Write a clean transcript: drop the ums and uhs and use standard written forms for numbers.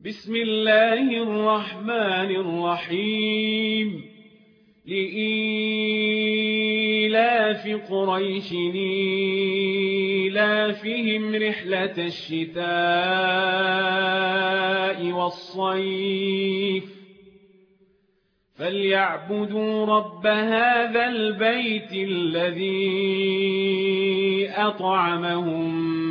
بسم الله الرحمن الرحيم لإيلاف قريش إيلافهم رحلة الشتاء والصيف فليعبدوا رب هذا البيت الذي أطعمهم